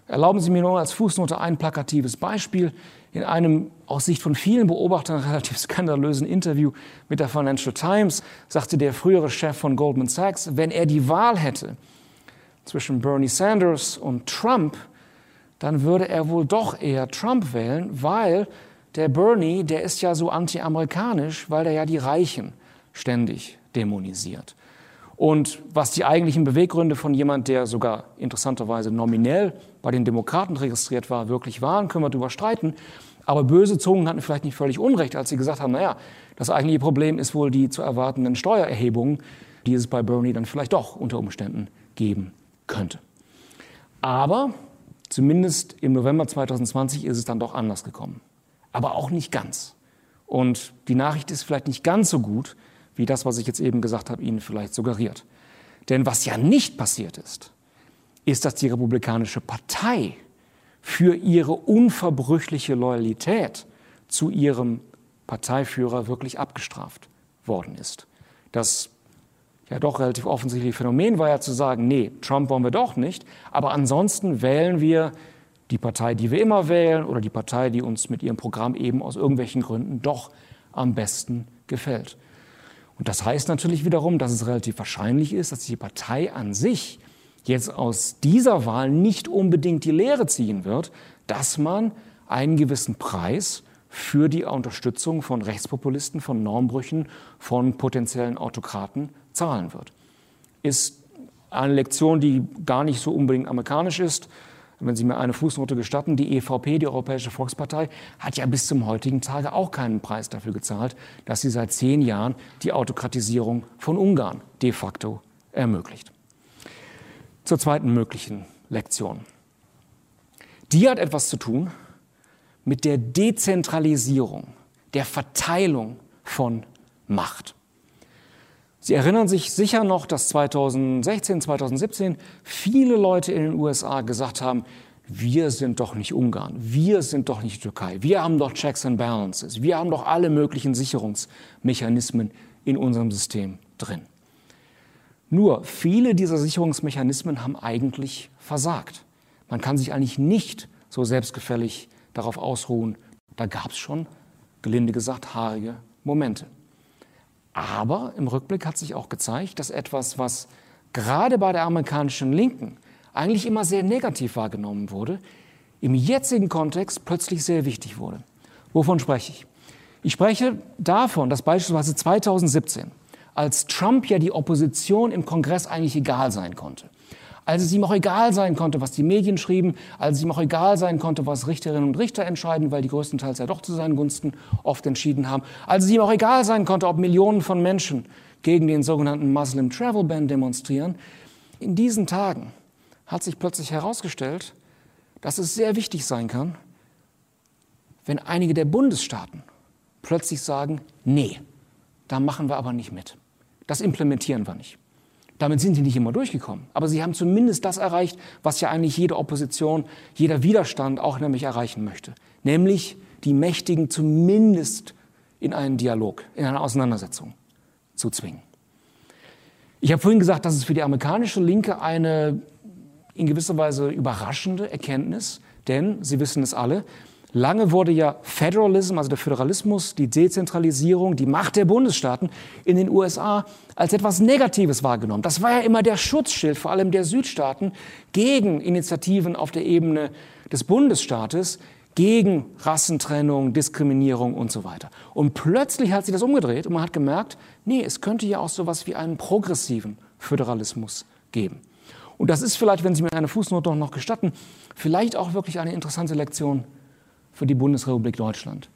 Erlauben Sie mir nur als Fußnote ein plakatives Beispiel. In einem aus Sicht von vielen Beobachtern relativ skandalösen Interview mit der Financial Times sagte der frühere Chef von Goldman Sachs, wenn er die Wahl hätte zwischen Bernie Sanders und Trump, dann würde er wohl doch eher Trump wählen, weil der Bernie, der ist ja so anti-amerikanisch, weil er ja die Reichen ständig dämonisiert. Und was die eigentlichen Beweggründe von jemand, der sogar interessanterweise nominell bei den Demokraten registriert war, wirklich waren, können wir darüber streiten. Aber böse Zungen hatten vielleicht nicht völlig Unrecht, als sie gesagt haben, naja, das eigentliche Problem ist wohl die zu erwartenden Steuererhebungen, die es bei Bernie dann vielleicht doch unter Umständen geben könnte. Aber zumindest im November zweitausendzwanzig ist es dann doch anders gekommen. Aber auch nicht ganz. Und die Nachricht ist vielleicht nicht ganz so gut, wie das, was ich jetzt eben gesagt habe, Ihnen vielleicht suggeriert. Denn was ja nicht passiert ist, ist, dass die Republikanische Partei für ihre unverbrüchliche Loyalität zu ihrem Parteiführer wirklich abgestraft worden ist. Das ja doch relativ offensichtliche Phänomen war ja zu sagen, nee, Trump wollen wir doch nicht, aber ansonsten wählen wir die Partei, die wir immer wählen oder die Partei, die uns mit ihrem Programm eben aus irgendwelchen Gründen doch am besten gefällt. Und das heißt natürlich wiederum, dass es relativ wahrscheinlich ist, dass die Partei an sich jetzt aus dieser Wahl nicht unbedingt die Lehre ziehen wird, dass man einen gewissen Preis für die Unterstützung von Rechtspopulisten, von Normbrüchen, von potenziellen Autokraten zahlen wird. Ist eine Lektion, die gar nicht so unbedingt amerikanisch ist. Wenn Sie mir eine Fußnote gestatten, die E V P, die Europäische Volkspartei, hat ja bis zum heutigen Tage auch keinen Preis dafür gezahlt, dass sie seit zehn Jahren die Autokratisierung von Ungarn de facto ermöglicht. Zur zweiten möglichen Lektion. Die hat etwas zu tun mit der Dezentralisierung, der Verteilung von Macht. Sie erinnern sich sicher noch, dass zweitausendsechzehn, zweitausendsiebzehn viele Leute in den U S A gesagt haben, wir sind doch nicht Ungarn, wir sind doch nicht die Türkei, wir haben doch Checks and Balances, wir haben doch alle möglichen Sicherungsmechanismen in unserem System drin. Nur viele dieser Sicherungsmechanismen haben eigentlich versagt. Man kann sich eigentlich nicht so selbstgefällig darauf ausruhen, da gab es schon, gelinde gesagt, haarige Momente. Aber im Rückblick hat sich auch gezeigt, dass etwas, was gerade bei der amerikanischen Linken eigentlich immer sehr negativ wahrgenommen wurde, im jetzigen Kontext plötzlich sehr wichtig wurde. Wovon spreche ich? Ich spreche davon, dass beispielsweise zweitausendsiebzehn, als Trump ja die Opposition im Kongress eigentlich egal sein konnte, als es ihm auch egal sein konnte, was die Medien schrieben, als es ihm auch egal sein konnte, was Richterinnen und Richter entscheiden, weil die größtenteils ja doch zu seinen Gunsten oft entschieden haben, als es ihm auch egal sein konnte, ob Millionen von Menschen gegen den sogenannten Muslim Travel Ban demonstrieren. In diesen Tagen hat sich plötzlich herausgestellt, dass es sehr wichtig sein kann, wenn einige der Bundesstaaten plötzlich sagen, nee, da machen wir aber nicht mit. Das implementieren wir nicht. Damit sind sie nicht immer durchgekommen, aber sie haben zumindest das erreicht, was ja eigentlich jede Opposition, jeder Widerstand auch nämlich erreichen möchte, nämlich die Mächtigen zumindest in einen Dialog, in eine Auseinandersetzung zu zwingen. Ich habe vorhin gesagt, das ist für die amerikanische Linke eine in gewisser Weise überraschende Erkenntnis, denn Sie wissen es alle, lange wurde ja Federalism, also der Föderalismus, die Dezentralisierung, die Macht der Bundesstaaten in den U S A als etwas Negatives wahrgenommen. Das war ja immer der Schutzschild, vor allem der Südstaaten, gegen Initiativen auf der Ebene des Bundesstaates, gegen Rassentrennung, Diskriminierung und so weiter. Und plötzlich hat sich das umgedreht und man hat gemerkt, nee, es könnte ja auch so etwas wie einen progressiven Föderalismus geben. Und das ist vielleicht, wenn Sie mir eine Fußnote noch gestatten, vielleicht auch wirklich eine interessante Lektion für die Bundesrepublik Deutschland.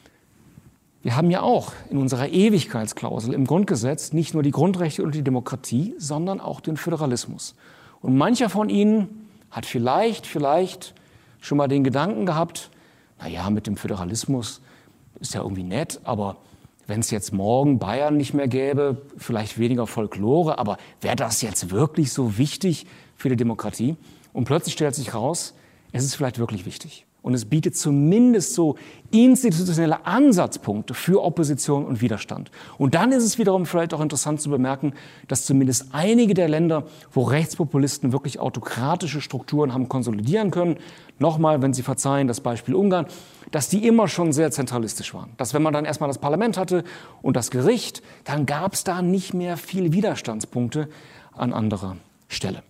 Wir haben ja auch in unserer Ewigkeitsklausel im Grundgesetz nicht nur die Grundrechte und die Demokratie, sondern auch den Föderalismus. Und mancher von Ihnen hat vielleicht, vielleicht schon mal den Gedanken gehabt, naja, mit dem Föderalismus ist ja irgendwie nett, aber wenn es jetzt morgen Bayern nicht mehr gäbe, vielleicht weniger Folklore, aber wäre das jetzt wirklich so wichtig für die Demokratie? Und plötzlich stellt sich raus, es ist vielleicht wirklich wichtig. Und es bietet zumindest so institutionelle Ansatzpunkte für Opposition und Widerstand. Und dann ist es wiederum vielleicht auch interessant zu bemerken, dass zumindest einige der Länder, wo Rechtspopulisten wirklich autokratische Strukturen haben konsolidieren können, nochmal, wenn Sie verzeihen, das Beispiel Ungarn, dass die immer schon sehr zentralistisch waren. Dass wenn man dann erstmal das Parlament hatte und das Gericht, dann gab es da nicht mehr viele Widerstandspunkte an anderer Stelle.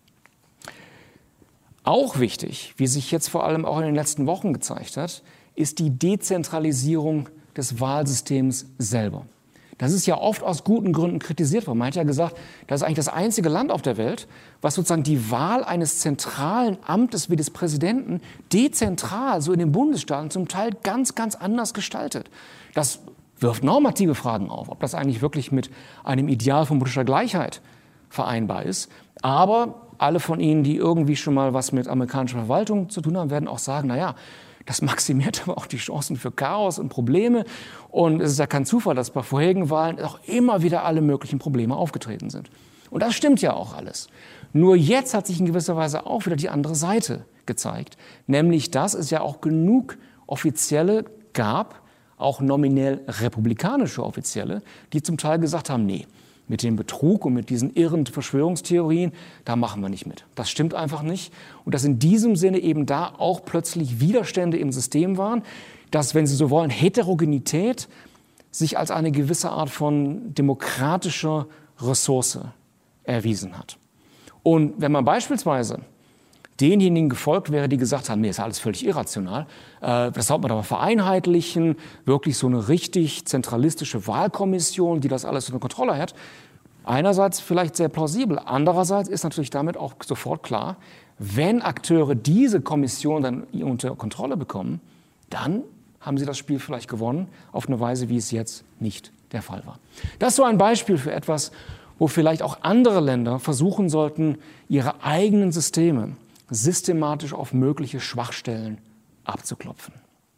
Auch wichtig, wie sich jetzt vor allem auch in den letzten Wochen gezeigt hat, ist die Dezentralisierung des Wahlsystems selber. Das ist ja oft aus guten Gründen kritisiert worden. Man hat ja gesagt, das ist eigentlich das einzige Land auf der Welt, was sozusagen die Wahl eines zentralen Amtes wie des Präsidenten dezentral, so in den Bundesstaaten, zum Teil ganz, ganz anders gestaltet. Das wirft normative Fragen auf, ob das eigentlich wirklich mit einem Ideal von politischer Gleichheit vereinbar ist. Aber alle von Ihnen, die irgendwie schon mal was mit amerikanischer Verwaltung zu tun haben, werden auch sagen, naja, das maximiert aber auch die Chancen für Chaos und Probleme. Und es ist ja kein Zufall, dass bei vorherigen Wahlen auch immer wieder alle möglichen Probleme aufgetreten sind. Und das stimmt ja auch alles. Nur jetzt hat sich in gewisser Weise auch wieder die andere Seite gezeigt. Nämlich, dass es ja auch genug Offizielle gab, auch nominell republikanische Offizielle, die zum Teil gesagt haben, nee, mit dem Betrug und mit diesen irren Verschwörungstheorien, da machen wir nicht mit. Das stimmt einfach nicht. Und dass in diesem Sinne eben da auch plötzlich Widerstände im System waren, dass, wenn Sie so wollen, Heterogenität sich als eine gewisse Art von demokratischer Ressource erwiesen hat. Und wenn man beispielsweise denjenigen gefolgt wäre, die gesagt haben, nee, ist alles völlig irrational, äh, das sollte man aber vereinheitlichen, wirklich so eine richtig zentralistische Wahlkommission, die das alles unter Kontrolle hat. Einerseits vielleicht sehr plausibel, andererseits ist natürlich damit auch sofort klar, wenn Akteure diese Kommission dann unter Kontrolle bekommen, dann haben sie das Spiel vielleicht gewonnen, auf eine Weise, wie es jetzt nicht der Fall war. Das ist so ein Beispiel für etwas, wo vielleicht auch andere Länder versuchen sollten, ihre eigenen Systeme systematisch auf mögliche Schwachstellen abzuklopfen.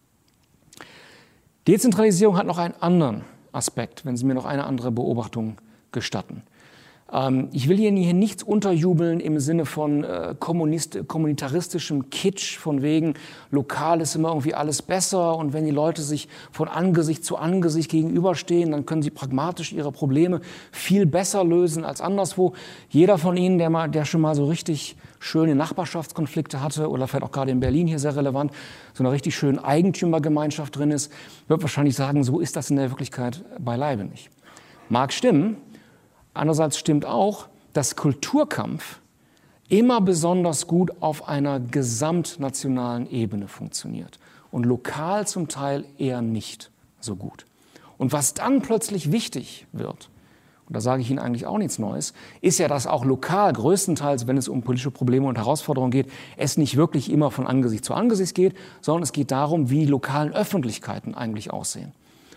Dezentralisierung hat noch einen anderen Aspekt, wenn Sie mir noch eine andere Beobachtung gestatten. Ähm, ich will Ihnen hier nichts unterjubeln im Sinne von äh, kommunist, kommunitaristischem Kitsch, von wegen, lokal ist immer irgendwie alles besser und wenn die Leute sich von Angesicht zu Angesicht gegenüberstehen, dann können sie pragmatisch ihre Probleme viel besser lösen als anderswo. Jeder von Ihnen, der, mal, der schon mal so richtig schöne Nachbarschaftskonflikte hatte oder vielleicht auch gerade in Berlin hier sehr relevant, so eine richtig schöne Eigentümergemeinschaft drin ist, wird wahrscheinlich sagen, so ist das in der Wirklichkeit beileibe nicht. Mag stimmen. Andererseits stimmt auch, dass Kulturkampf immer besonders gut auf einer gesamtnationalen Ebene funktioniert und lokal zum Teil eher nicht so gut. Und was dann plötzlich wichtig wird, und da sage ich Ihnen eigentlich auch nichts Neues, ist ja, dass auch lokal größtenteils, wenn es um politische Probleme und Herausforderungen geht, es nicht wirklich immer von Angesicht zu Angesicht geht, sondern es geht darum, wie die lokalen Öffentlichkeiten eigentlich aussehen.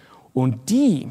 Und die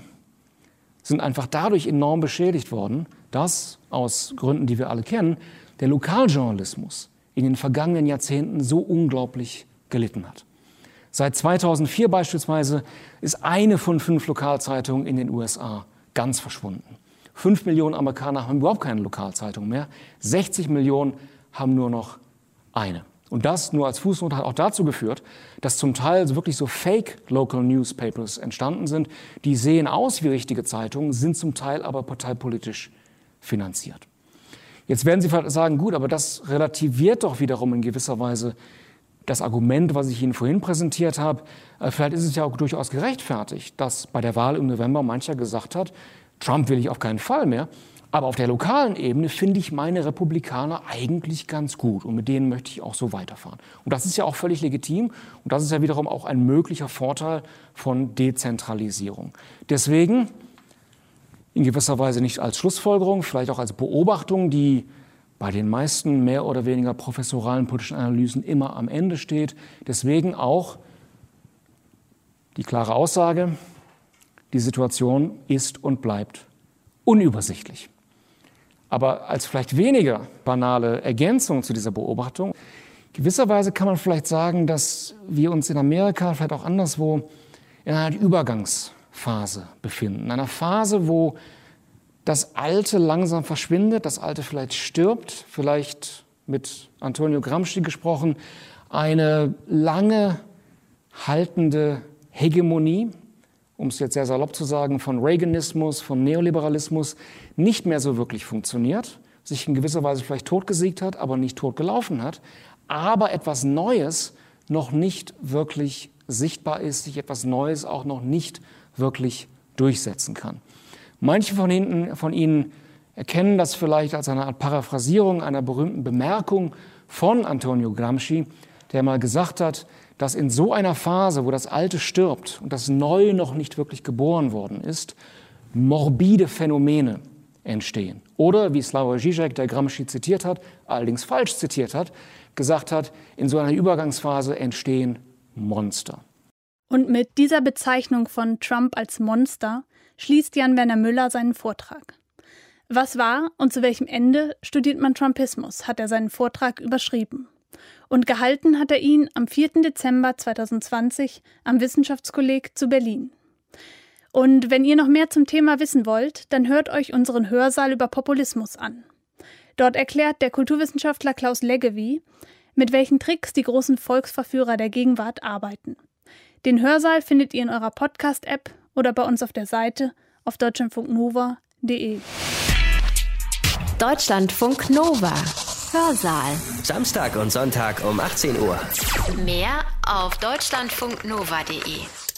sind einfach dadurch enorm beschädigt worden, dass, aus Gründen, die wir alle kennen, der Lokaljournalismus in den vergangenen Jahrzehnten so unglaublich gelitten hat. Seit zweitausendvier beispielsweise ist eine von fünf Lokalzeitungen in den U S A ganz verschwunden. Fünf Millionen Amerikaner haben überhaupt keine Lokalzeitung mehr. sechzig Millionen haben nur noch eine. Und das nur als Fußnote hat auch dazu geführt, dass zum Teil wirklich so Fake-Local Newspapers entstanden sind. Die sehen aus wie richtige Zeitungen, sind zum Teil aber parteipolitisch finanziert. Jetzt werden Sie vielleicht sagen, gut, aber das relativiert doch wiederum in gewisser Weise das Argument, was ich Ihnen vorhin präsentiert habe. Vielleicht ist es ja auch durchaus gerechtfertigt, dass bei der Wahl im November mancher gesagt hat, Trump will ich auf keinen Fall mehr. Aber auf der lokalen Ebene finde ich meine Republikaner eigentlich ganz gut und mit denen möchte ich auch so weiterfahren. Und das ist ja auch völlig legitim und das ist ja wiederum auch ein möglicher Vorteil von Dezentralisierung. Deswegen in gewisser Weise nicht als Schlussfolgerung, vielleicht auch als Beobachtung, die bei den meisten mehr oder weniger professoralen politischen Analysen immer am Ende steht. Deswegen auch die klare Aussage, die Situation ist und bleibt unübersichtlich. Aber als vielleicht weniger banale Ergänzung zu dieser Beobachtung, gewisserweise kann man vielleicht sagen, dass wir uns in Amerika, vielleicht auch anderswo, in einer Übergangsphase befinden. In einer Phase, wo das Alte langsam verschwindet, das Alte vielleicht stirbt, vielleicht mit Antonio Gramsci gesprochen, eine lange haltende Hegemonie, um es jetzt sehr salopp zu sagen, von Reaganismus, von Neoliberalismus nicht mehr so wirklich funktioniert, sich in gewisser Weise vielleicht totgesiegt hat, aber nicht totgelaufen hat, aber etwas Neues noch nicht wirklich sichtbar ist, sich etwas Neues auch noch nicht wirklich durchsetzen kann. Manche von, hinten, von Ihnen erkennen das vielleicht als eine Art Paraphrasierung einer berühmten Bemerkung von Antonio Gramsci, der mal gesagt hat, dass in so einer Phase, wo das Alte stirbt und das Neue noch nicht wirklich geboren worden ist, morbide Phänomene entstehen. Oder, wie Slavoj Žižek, der Gramsci zitiert hat, allerdings falsch zitiert hat, gesagt hat, in so einer Übergangsphase entstehen Monster. Und mit dieser Bezeichnung von Trump als Monster schließt Jan-Werner Müller seinen Vortrag. Was war und zu welchem Ende studiert man Trumpismus, hat er seinen Vortrag überschrieben. Und gehalten hat er ihn am vierten Dezember zweitausendzwanzig am Wissenschaftskolleg zu Berlin. Und wenn ihr noch mehr zum Thema wissen wollt, dann hört euch unseren Hörsaal über Populismus an. Dort erklärt der Kulturwissenschaftler Klaus Leggevi, mit welchen Tricks die großen Volksverführer der Gegenwart arbeiten. Den Hörsaal findet ihr in eurer Podcast-App oder bei uns auf der Seite auf deutschlandfunk nova punkt de. Deutschlandfunk Nova. Hörsaal. Samstag und Sonntag um achtzehn Uhr. Mehr auf deutschlandfunk nova punkt de.